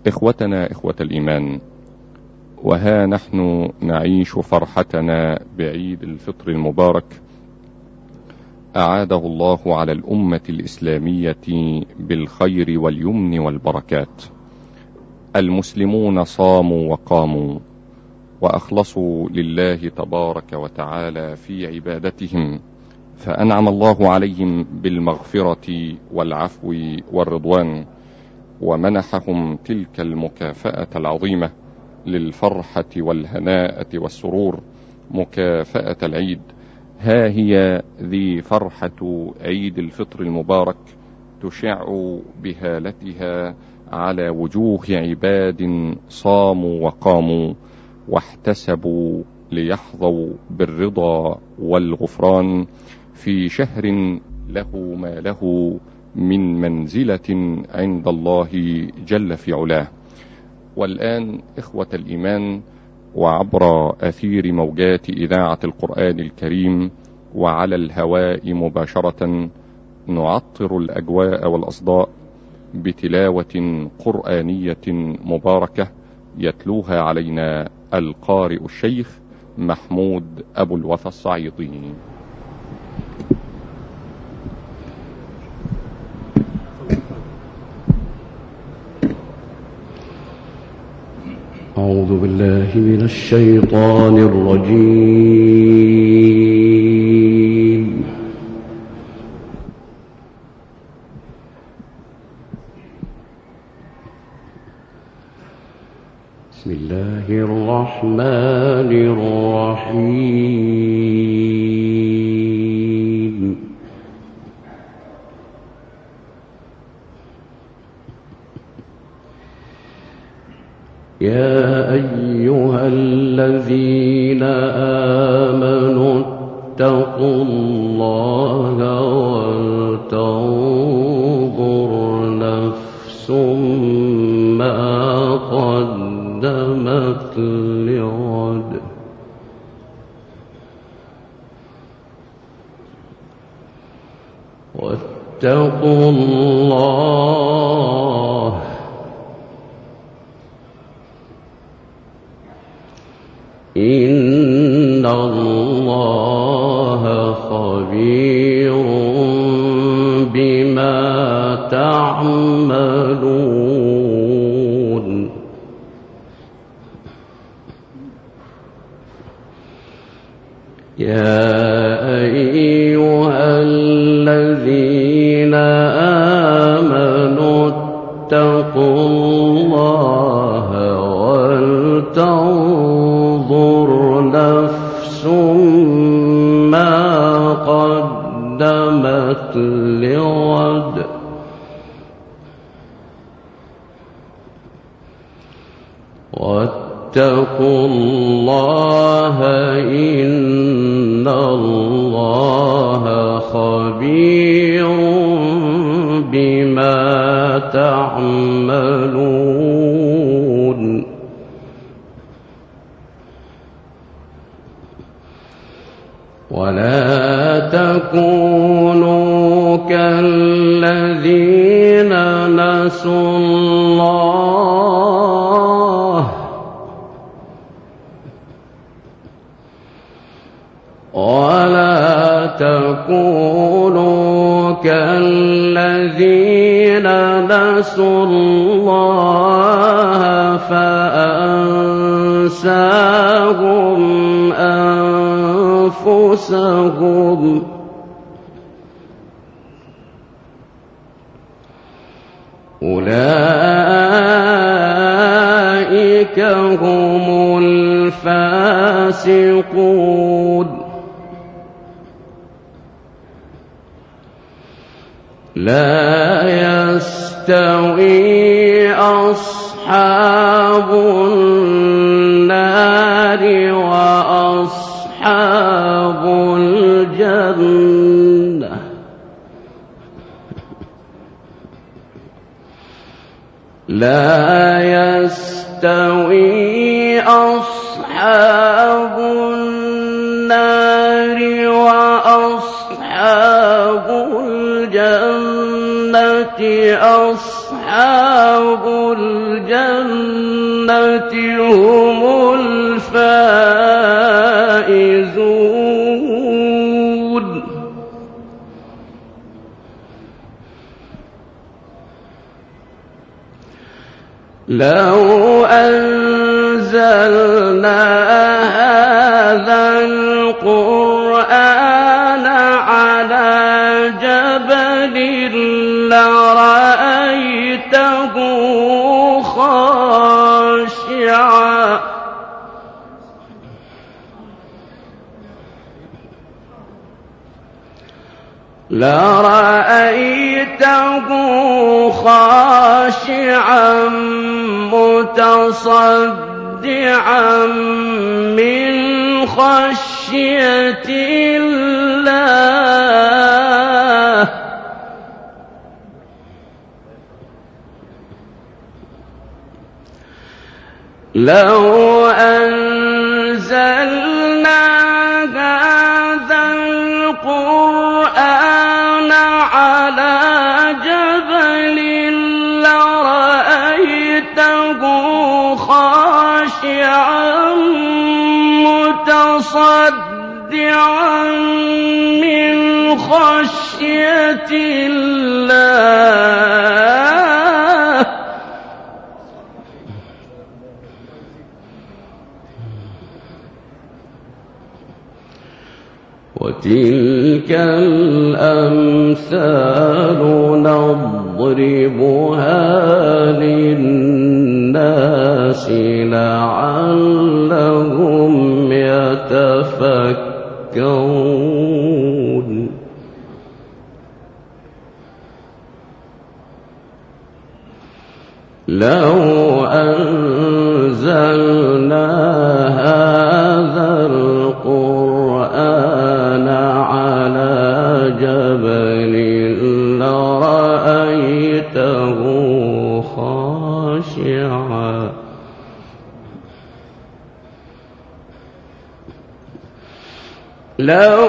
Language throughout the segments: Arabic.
إخوتنا إخوة الإيمان، وها نحن نعيش فرحتنا بعيد الفطر المبارك أعاده الله على الأمة الإسلامية بالخير واليمن والبركات. المسلمون صاموا وقاموا وأخلصوا لله تبارك وتعالى في عبادتهم، فأنعم الله عليهم بالمغفرة والعفو والرضوان، ومنحهم تلك المكافأة العظيمة للفرحة والهناءة والسرور، مكافأة العيد. ها هي ذي فرحة عيد الفطر المبارك تشع بهالتها على وجوه عباد صاموا وقاموا واحتسبوا ليحظوا بالرضا والغفران في شهر له ما له من منزلة عند الله جل في علاه. والآن إخوة الإيمان، وعبر أثير موجات إذاعة القرآن الكريم وعلى الهواء مباشرة، نعطر الأجواء والأصداء بتلاوة قرآنية مباركة يتلوها علينا القارئ الشيخ محمود أبو الوفا الصعيدي. أعوذ بالله من الشيطان الرجيم. بسم الله الرحمن الرحيم. يا أيها الذين آمنوا اتقوا الله ولتنظر نفس ما قدمت لغد واتقوا الله إن الله خبير بما تعملون. يا أيها الذين آمنوا اتقوا الله ولتنظر نفس ما قدمت لغد واتقوا الله إن الله خبير بما تعملون. ولا تكونوا كالذين نسوا الله ولا تكونوا كالذين نسوا الله فأنساهم أنفسهم أولئك هم الفاسقون. لا يستوي أصحاب النار وأصحاب الجنة لا يستوي أصحاب النار وأصحاب الجنة أصحاب الجنة الجنة هم الفائزون. لو أنزلنا هذا القرآن على جبل لرأيته خاشعا متصدعا من خشية الله. لو أنزلنا هذا القرآن على جبل لرأيته خاشعا متصدعا من خشية الله. وتلك الأمثال نضربها للناس لعلهم يتفكرون. لو أنزلنا هذا القرآن على جبل لرأيته خاشعا لو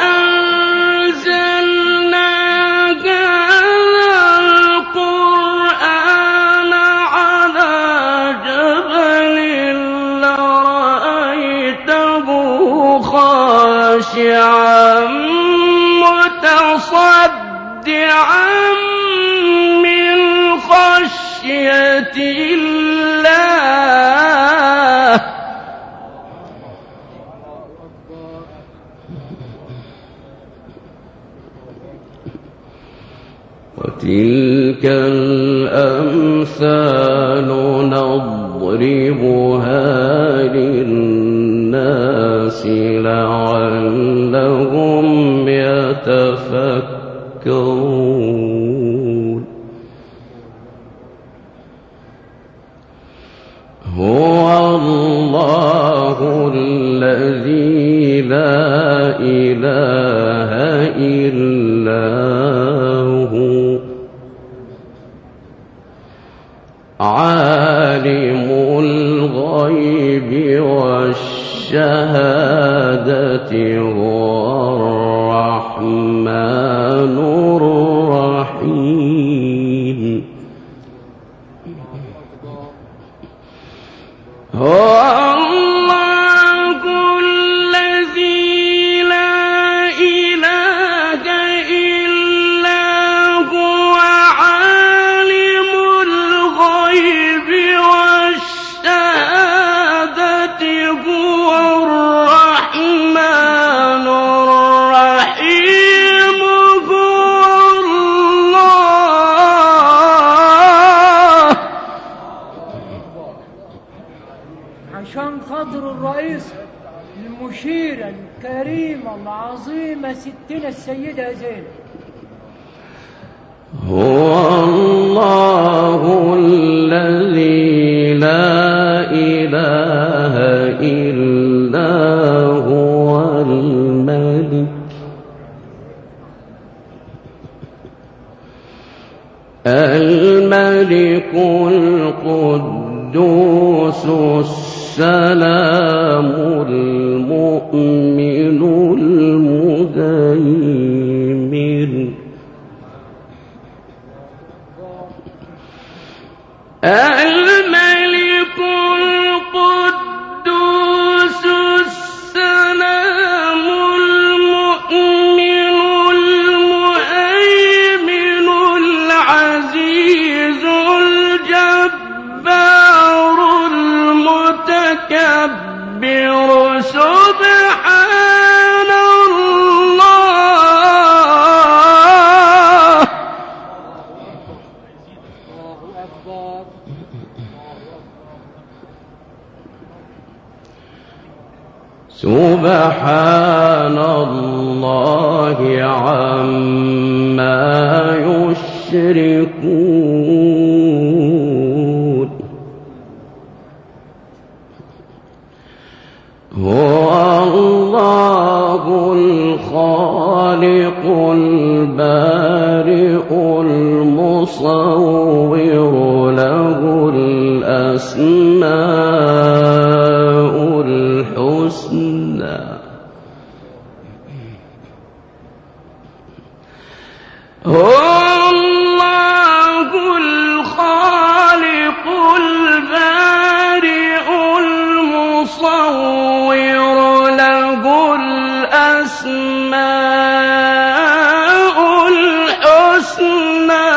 أنزلنا هذا القرآن على جبل لرأيته خاشعا متصدعا من خشية الله. وتلك الأمثال نضربها للناس لعلهم يتفكرون. هو الله الذي لا إله إلا هو عالم الغيب والشهادة هو الرحمن الرحيم. هو الله الذي لا إله إلا هو عالم الغيب والشهادة هو الرحمن الرحيم. هو الله. عشان خاطر الرئيس المشيرة الكريمة العظيمة ستنا السيدة زينب. هو الله الذي لا إله إلا هو الملك القدوس السلام المؤمن المهيمن الملك سبحان الله عما يشركون. هو الله الخالق البارئ المصور له الأسماء الحسنى. هو الله الخالق البارئ المصور له الأسماء الحسنى.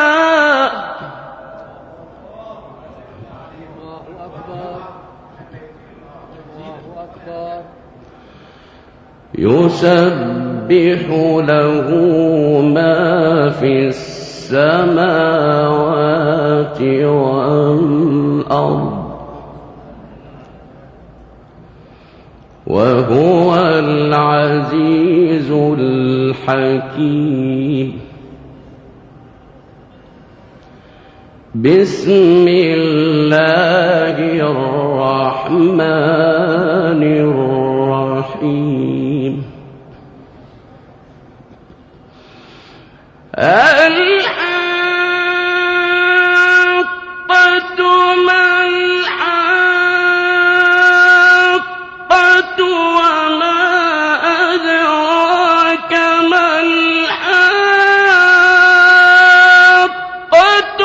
يسبح له ما في السماوات والأرض وهو العزيز الحكيم. بسم الله الرحمن الرحيم. الحاقة ما الحاقة وما أدراك ما الحاقة.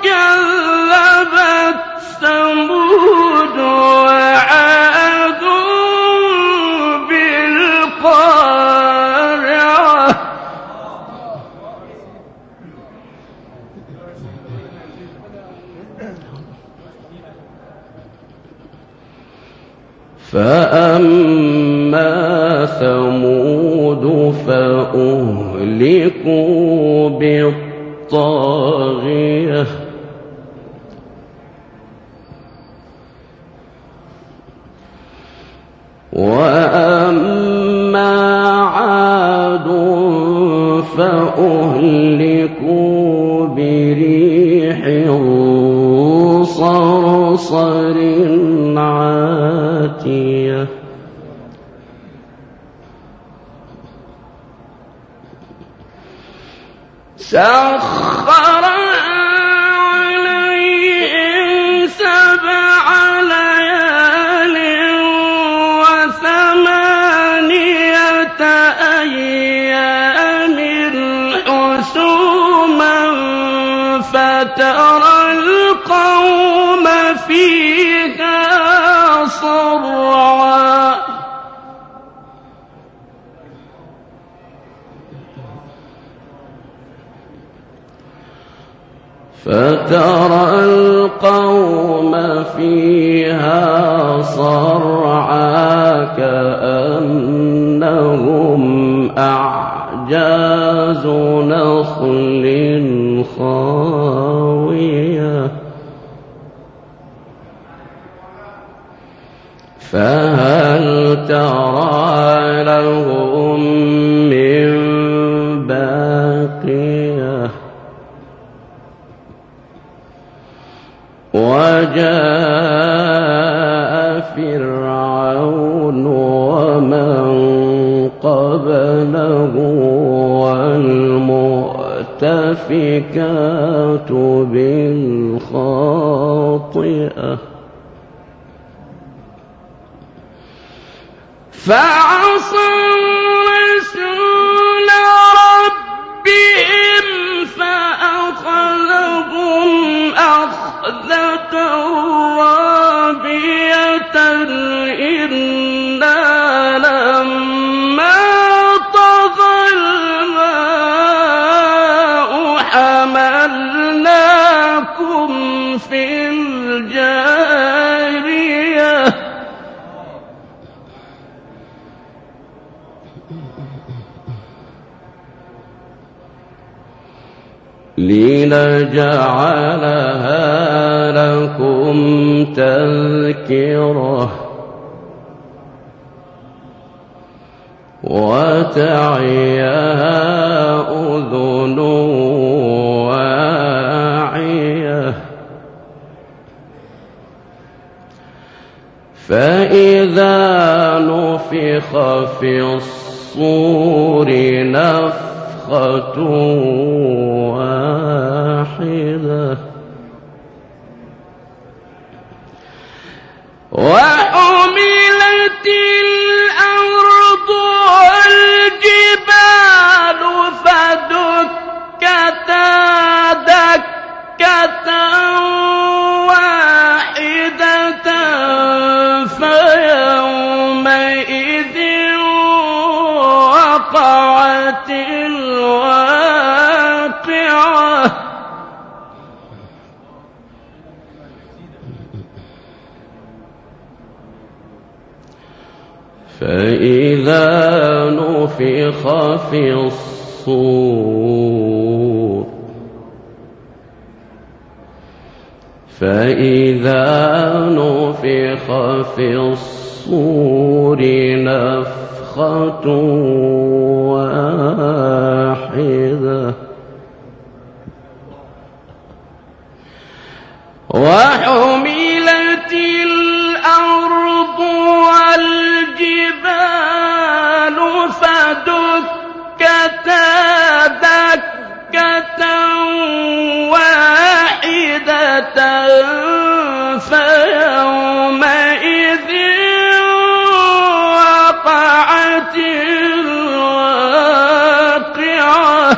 كذبت ثمود وعاد بالقارعة. فأما ثمود فأهلكوا بالطاغية. وأما عاد فأهلكوا بريح صرصر عاتية. سخرها عليهم 7 ليال و8 أيام حسوما فترى القوم فيها صرعا. فترى القوم فيها صرعا كأنهم أعجاز نخل خاوية. فهل ترى لهم من باقية. وجاء فرعون ومن قبله والمؤتفكات بالخاطئة. فعصوا رسول ربهم فأخذهم أخذة رابية. إنا لما طغى الماء حملناكم في الجارية. لنجعلها لكم تذكرة وتعيها أذن واعية فإذا نفخ في الصور نفخة واحدة وحملت الأرض والجبال فدكتا دكة واحدة فيومئذ وقعت الواقعة فإذا نفخ في الصور نفخة واحدة وحملت الأرض والجبال فدكتا دكة واحدة فيومئذ وقعت الواقعة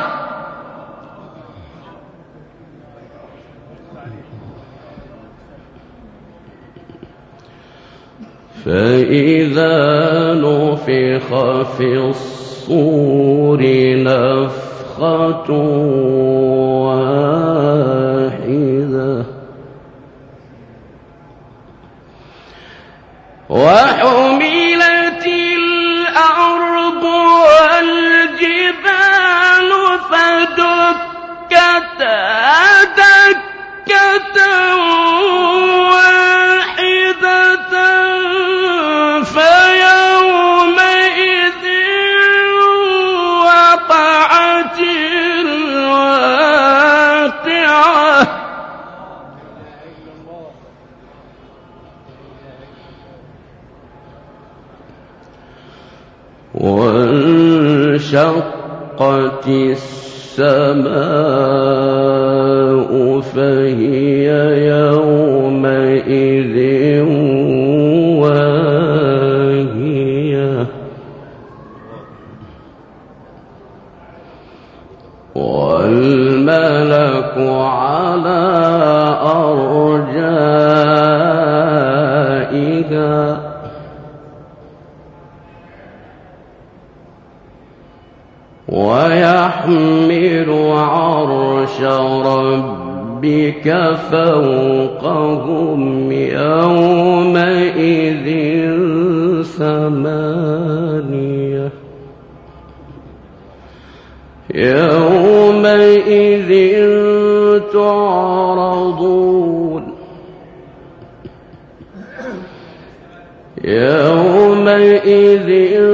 فإذا نفخ في الصور نفخة واحدة وحملت الأرض والجبال فدكتا دكة واحدة فيومئذ وقعت الواقعة وانشقت السماء فهي يومئذ واهية والملك على أرجائها ويحمل عرش ربك فوقهم يومئذ ثمانية يومئذ تعرضون يومئذ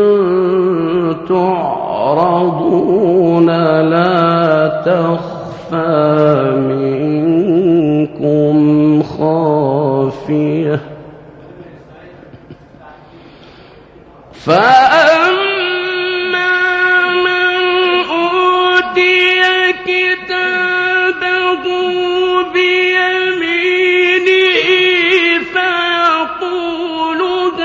تعرضون لا تخفى منكم خافية فأما من أوتي كتابه بيمينه فيقول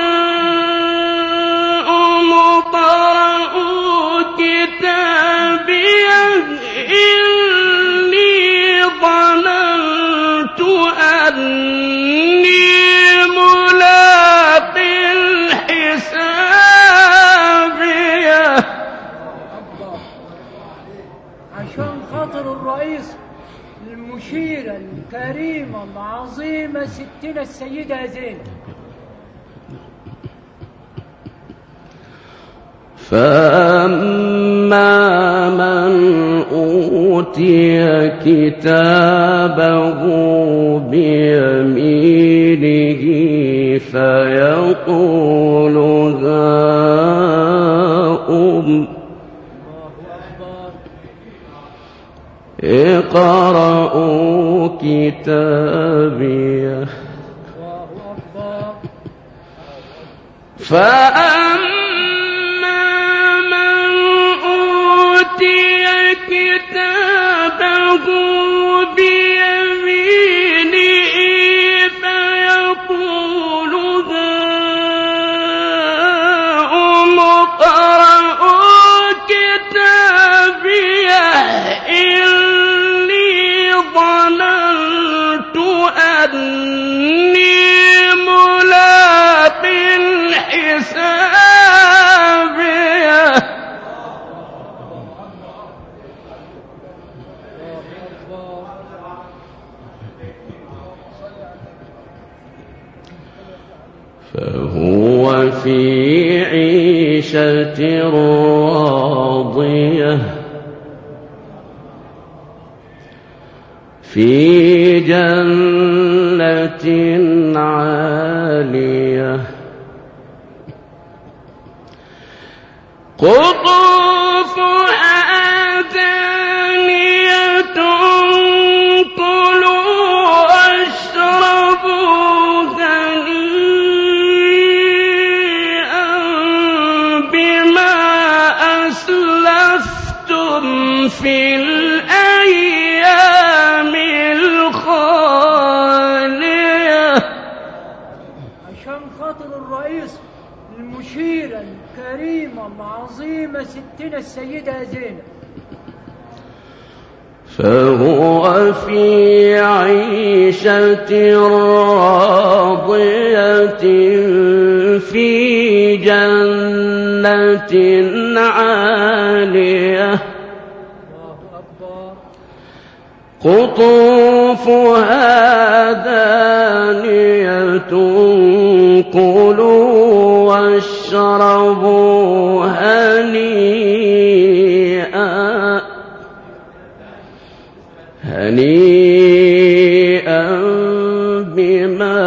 هاؤم اقرءوا كتابيه إني ظننت أني ملاق حسابيه. عشان خاطر الرئيس المشيرة الكريمة العظيمة ستنا السيدة زينب. فأما من أوتي كتابه بيمينه فيقول هاؤم اقرءوا كتابيه فأما من أوتي كتابه بيمينه فيقول هاؤم اقرءوا كتابيه إني ظننت أني ملاق حسابيه فهو في عيشة راضية في جنة عالية قطوفها دانية كلوا واشربوا هنيئا بما أسلفتم في الأيام الخالية. عشان خاطر الرئيس المشيرة الكريمة العظيمة ستنا السيدة زينب. فهو في عيشة راضية في جنة عالية قطوفها دانية كلوا واشربوا هنيئا بما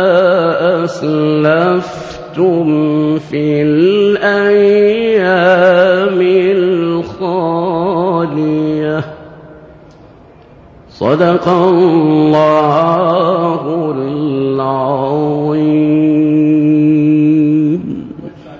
أسلفتم في الأيام الخالية. صدق الله العظيم.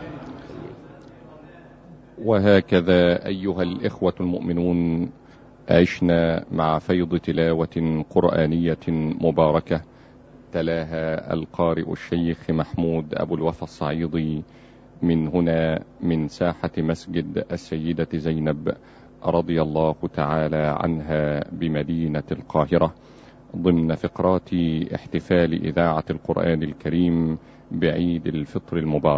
وهكذا أيها الإخوة المؤمنون عشنا مع فيض تلاوة قرآنية مباركة تلاها القارئ الشيخ محمود أبو الوفا الصعيدي من هنا من ساحة مسجد السيدة زينب رضي الله تعالى عنها بمدينة القاهرة، ضمن فقرات احتفال إذاعة القرآن الكريم بعيد الفطر المبارك.